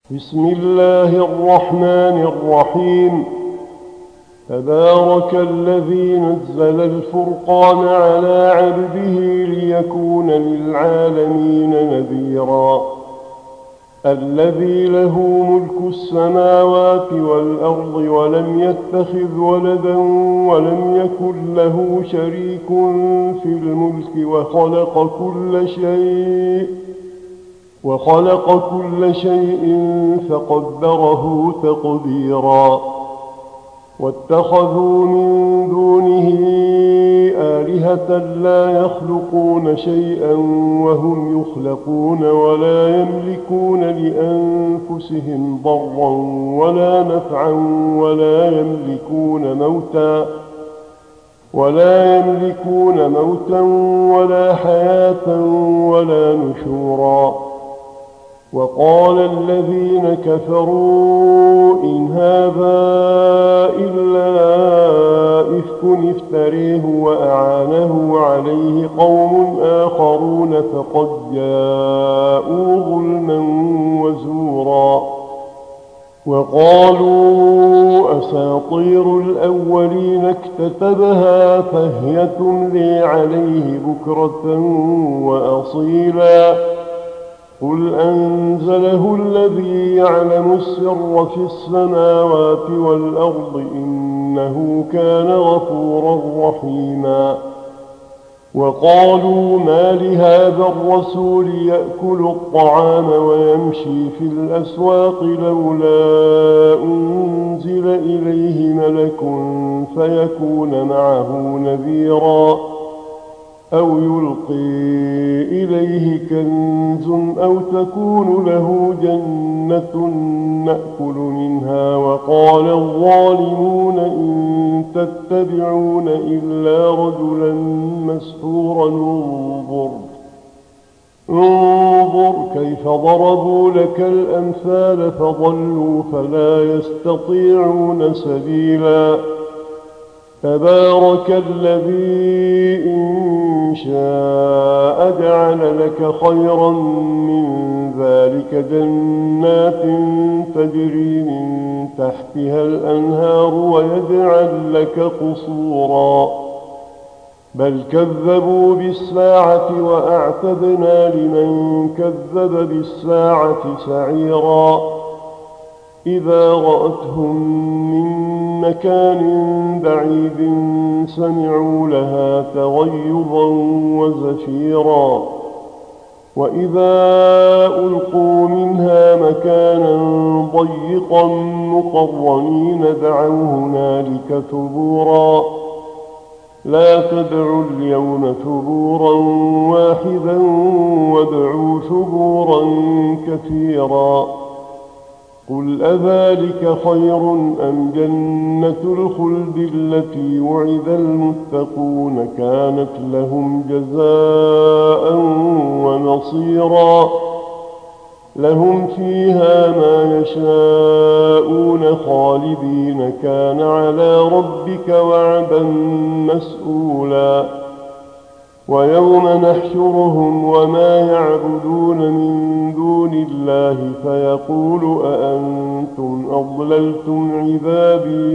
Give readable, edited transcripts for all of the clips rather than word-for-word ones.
بسم الله الرحمن الرحيم. تبارك الذي نزل الفرقان على عبده ليكون للعالمين نذيرا. الذي له ملك السماوات والأرض ولم يتخذ ولدا ولم يكن له شريك في الملك وخلق كل شيء فقدره تقديرا. واتخذوا من دونه آلهة لا يخلقون شيئا وهم يخلقون ولا يملكون لأنفسهم ضرا ولا نفعا ولا يملكون موتا ولا حياة ولا نشورا. وقال الذين كفروا إن هذا إلا إفك افتريه وأعانه عليه قوم آخرون فقد جاءوا ظلما وزورا. وقالوا أساطير الأولين اكتتبها فهي تملي عليه بكرة وأصيلا. قل أنزله الذي يعلم السر في السماوات والأرض إنه كان غفورا رحيما. وقالوا ما لهذا الرسول يأكل الطعام ويمشي في الأسواق لولا أنزل إليه ملك فيكون معه نذيرا أو يلقي إليه كنز أو تكون له جنة نأكل منها. وقال الظالمون إن تتبعون إلا رجلا مسحورا. انظر كيف ضربوا لك الأمثال فضلوا فلا يستطيعون سبيلا. تبارك الذي إن شاء جعل لك خيرا من ذلك جنات تجري من تحتها الأنهار ويجعل لك قصورا. بل كذبوا بالساعة وأعتدنا لمن كذب بالساعة سعيرا. إذا رأتهم من مكان بعيد سمعوا لها تغيظا وزفيرا. وإذا ألقوا منها مكانا ضيقا مقرنين دعوا هنالك ثبورا. لا تدعوا اليوم ثبورا واحدا وادعوا ثبورا كثيرا. قل أذلك خير أم جنة الخلد التي وعد المتقون كانت لهم جزاء ومصيرا. لهم فيها ما يشاءون خالدين كان على ربك وعدا مسئولا. ويوم نحشرهم وما يعبدون من دون الله فيقول أأنتم أضللتم عبادي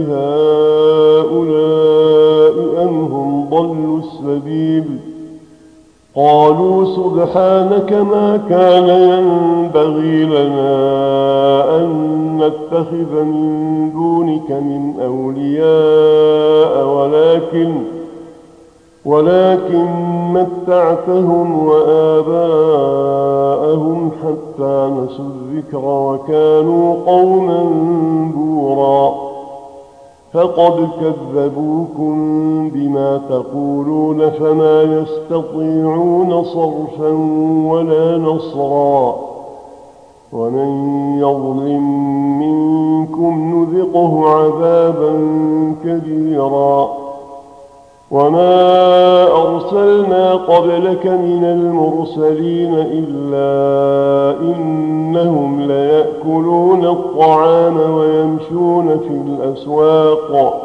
هؤلاء أم هم ضلوا السبيل. قالوا سبحانك ما كان ينبغي لنا أن نتخذ من دونك من أولياء ولكن متعتهم وآباءهم حتى نسوا الذكر وكانوا قوما بورا. فقد كذبوكم بما تقولون فما يستطيعون صرفا ولا نصرا. ومن يظلم منكم نذقه عذابا كبيرا. وما أرسلنا قبلك من المرسلين إلا إنهم ليأكلون الطعام ويمشون في الأسواق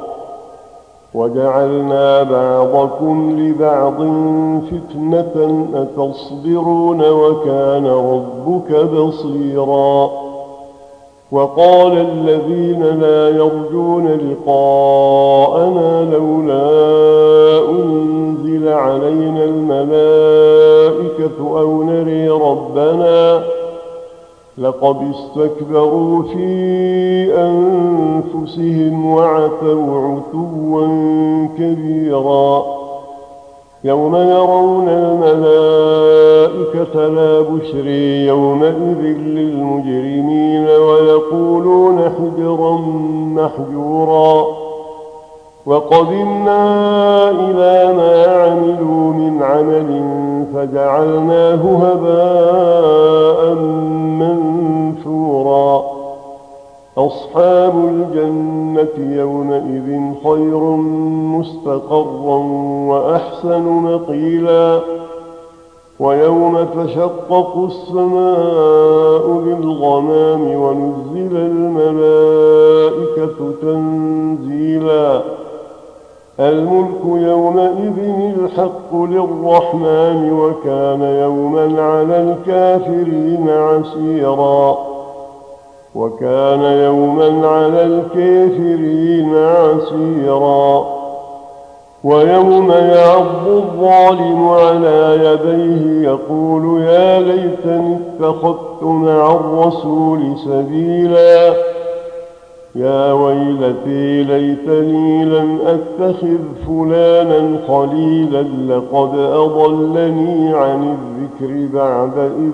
وجعلنا بعضكم لبعض فتنة أتصبرون وكان ربك بصيرا وقال الذين لا يرجون لقاءنا لولا أنزل علينا الملائكة أو نري ربنا لقد استكبروا في أنفسهم وعتوا عتوا كبيرا يوم يرون الملائكة لا بشري يومئذ للمجرمين ويقولون حجرا محجورا وقدمنا إلى ما عملوا من عمل فجعلناه هباء منثورا أصحاب الجنة يومئذ خير مستقرا وأحسن مقيلا ويوم تشقق السماء بالغمام ونزل الملائكة تنزيلا الملك يومئذ الحق للرحمن وكان يوما على الكافرين عسيرا ويوم يعض الظالم على يديه يقول يا ليتني اتخذت مع الرسول سبيلا يا ويلتي ليتني لم أتخذ فلانا خليلا لقد أضلني عن الذكر بعد إذ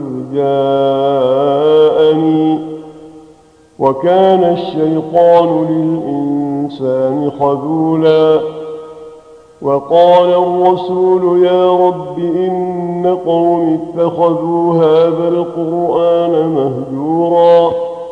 جاءني وكان الشيطان للإنسان خذولا وقال الرسول يا رب إن قوم اتخذوا هذا القرآن مهجورا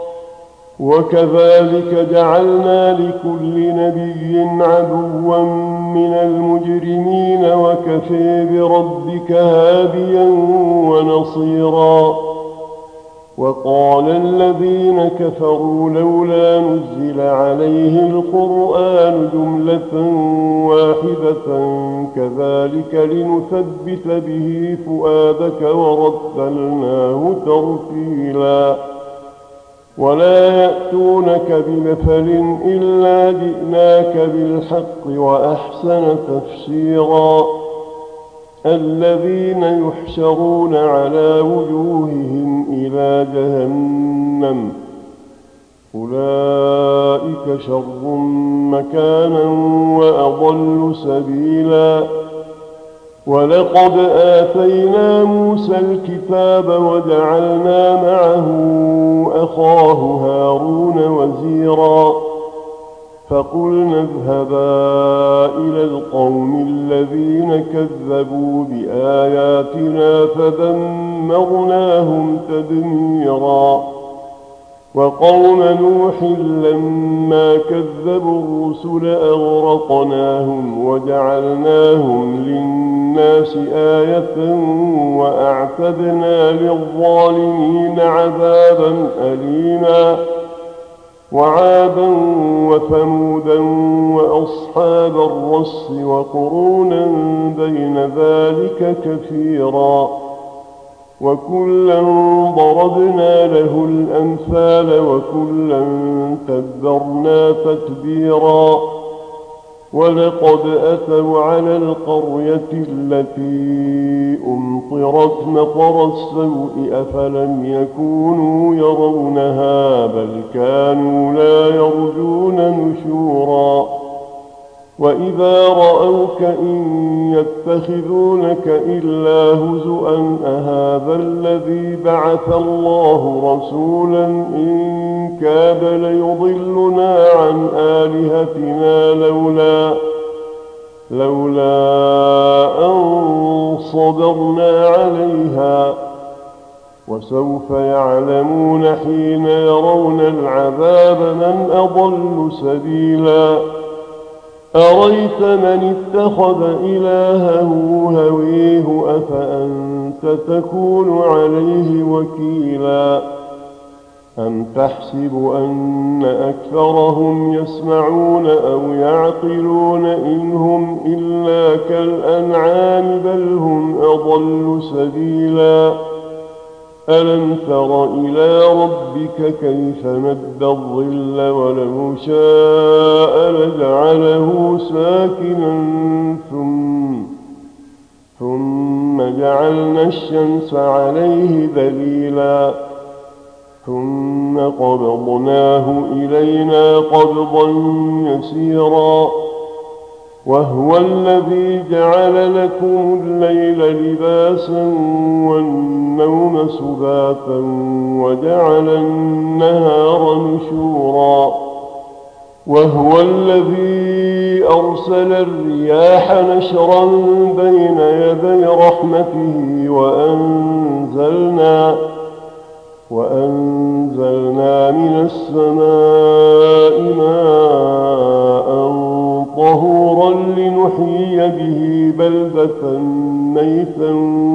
وكذلك جعلنا لكل نبي عدوا من المجرمين وكفى بربك هاديا ونصيرا وقال الذين كفروا لولا نزل عليه القرآن جملة واحدة كذلك لنثبت به فؤادك ورتلناه ترتيلا ولا يأتونك بمثل إلا جئناك بالحق وأحسن تفسيرا الذين يحشرون على وجوههم إلى جهنم أولئك شر مكانا وأضل سبيلا ولقد آتينا موسى الكتاب وجعلنا معه أخاه هارون وزيرا فقلنا اذهبا إلى القوم الذين كذبوا بآياتنا فدمرناهم تدميرا وقوم نوح لما كذبوا الرسل أغرقناهم وجعلناهم للناس آية وأعتدنا للظالمين عذابا أليما وعادا وثمودا وأصحاب الرس وقرونا بين ذلك كثيرا وكلا ضربنا له الأمثال وكلا تبرنا تتبيرا ولقد أتوا على القرية التي أمطرت مطر السوء أفلم يكونوا يرونها بل كانوا لا يرجون نشورا وإذا رأوك إن يتخذونك إلا هزؤا أهذا الذي بعث الله رسولا إن كاد ليضلنا عن آلهتنا لولا أن صبرنا عليها وسوف يعلمون حين يرون العذاب من أضل سبيلا أريت من اتخذ إلهه هويه أفأنت تكون عليه وكيلا أم تحسب أن أكثرهم يسمعون أو يعقلون إن هم إلا كالأنعام بل هم أضل سبيلا ألم تر إلى ربك كيف مد الظل ولو شاء لجعله ساكنا ثم جعلنا الشمس عليه دليلا ثم قبضناه إلينا قبضا يسيرا وهو الذي جعل لكم الليل لباسا والنوم سباتا وجعل النهار نشورا وهو الذي أرسل الرياح نشرا بين يدي رحمته وأنزلنا من السماء ماء طهورا لنحيي به بلدة ميتا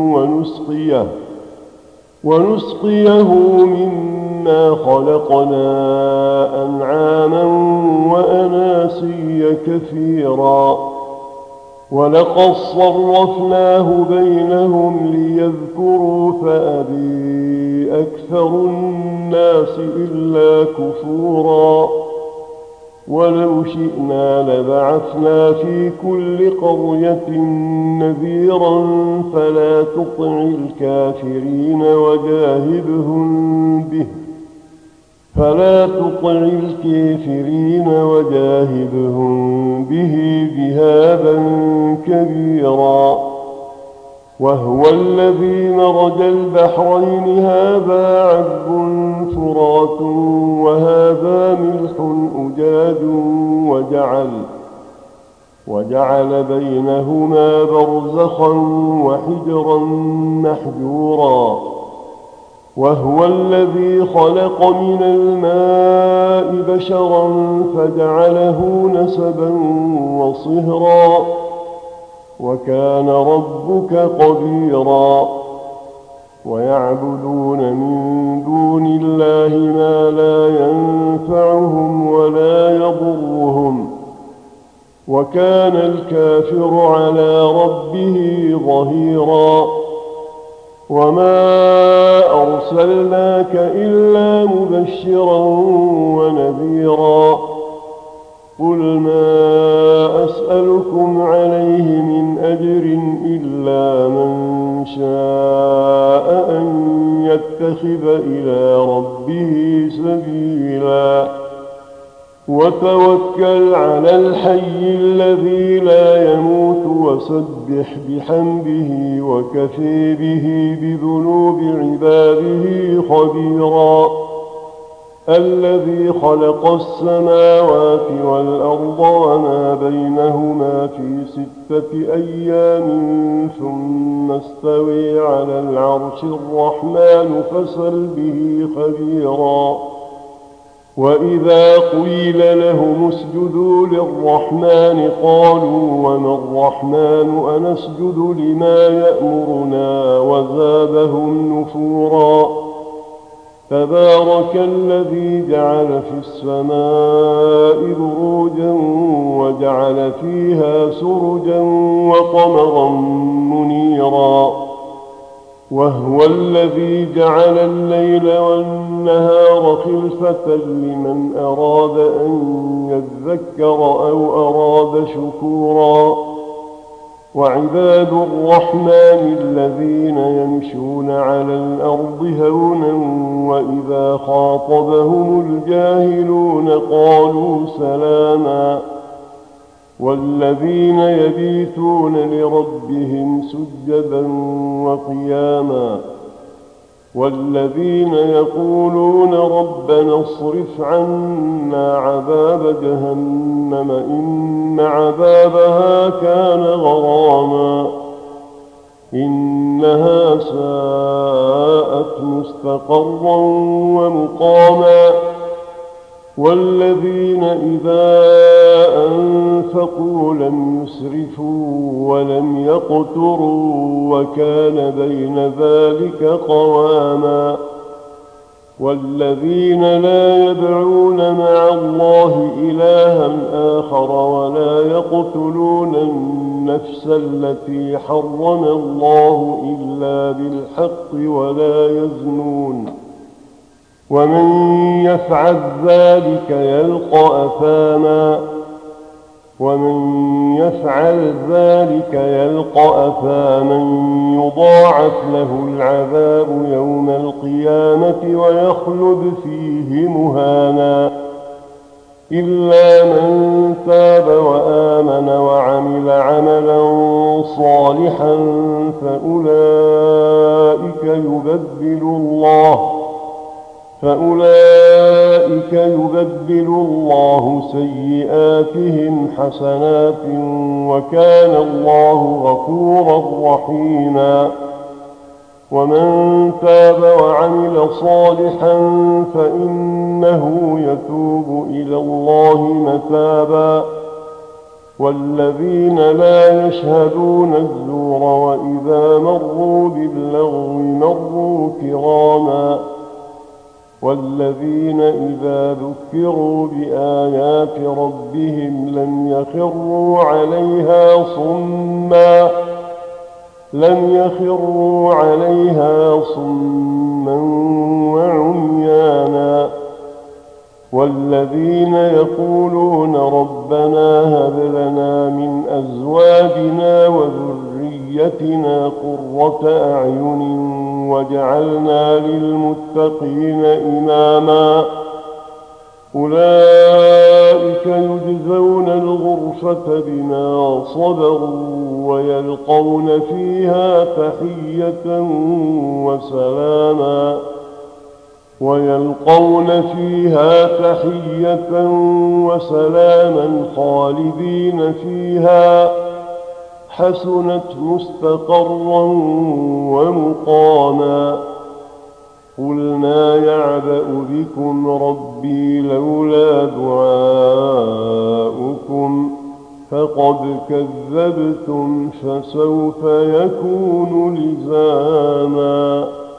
ونسقيه مما خلقنا أنعاما وأناسيا كثيرا ولقد صرفناه بينهم ليذكروا فأبي أكثر الناس إلا كفورا ولو شئنا لبعثنا في كل قرية نذيرا فلا تطع الكافرين وجاهدهم به جهادا كبيرا وهو الذي مرج البحرين هذا عذب فرات وهذا ملح أجاج وجعل بينهما برزخا وحجرا محجورا وهو الذي خلق من الماء بشرا فجعله نسبا وصهرا وكان ربك قديرا ويعبدون من دون الله ما لا ينفعهم ولا يضرهم وكان الكافر على ربه ظهيرا وما أرسلناك إلا مبشرا ونذيرا قل ما أسألكم عليه من أجر إلا من شاء أن يتخذ إلى ربه سبيلا وتوكل على الحي الذي لا يموت وسبح بحمده وكفى به بذنوب عباده خبيرا الذي خلق السماوات والأرض وما بينهما في 6 أيام ثم استوى على العرش الرحمن فاسأل به خبيرا وإذا قيل لهم اسجدوا للرحمن قالوا وما الرحمن أنسجد لما يأمرنا وزادهم نفورا تبارك الذي جعل في السماء بروجا وجعل فيها سرجا وقمرا منيرا وهو الذي جعل الليل والنهار خلفة لمن أراد أن يذكر أو أراد شكورا وعباد الرحمن الذين يمشون على الأرض هونا وإذا خاطبهم الجاهلون قالوا سلاما والذين يبيتون لربهم سجدا وقياما والذين يقولون ربنا اصرف عنا عذاب جهنم إن عذابها كان غراما إنها ساءت مستقرا ومقاما والذين إذا أنفقوا لم يسرفوا ولم يقتروا وكان بين ذلك قواما والذين لا يدعون مع الله إلها إلها آخر ولا يقتلون النفس التي حرم الله إلا بالحق ولا يزنون ومن يفعل ذلك يلقى أثاما يضاعف له العذاب يوم القيامة ويخلد فيه مهانا إلا من تاب وآمن وعمل عملا صالحا فأولئك يبدل الله سيئاتهم حسنات وكان الله غفورا رحيما ومن تاب وعمل صالحا فإنه يتوب إلى الله متابا والذين لا يشهدون الزور وإذا مروا باللغو مروا كراما والذين إذا ذكروا بآيات ربهم لم يخروا عليها صما وعميانا والذين يقولون ربنا هب لنا من أزواجنا وذريتنا قرة أعين وجعلنا للمتقين إماما أولئك يجزون الغرفة بما صبروا ويلقون فيها تحية وسلاما خالدين فيها حسنت مستقرا ومقاما قل ما يعبأ بكم ربي لولا دعاؤكم فقد كذبتم فسوف يكون لزاما.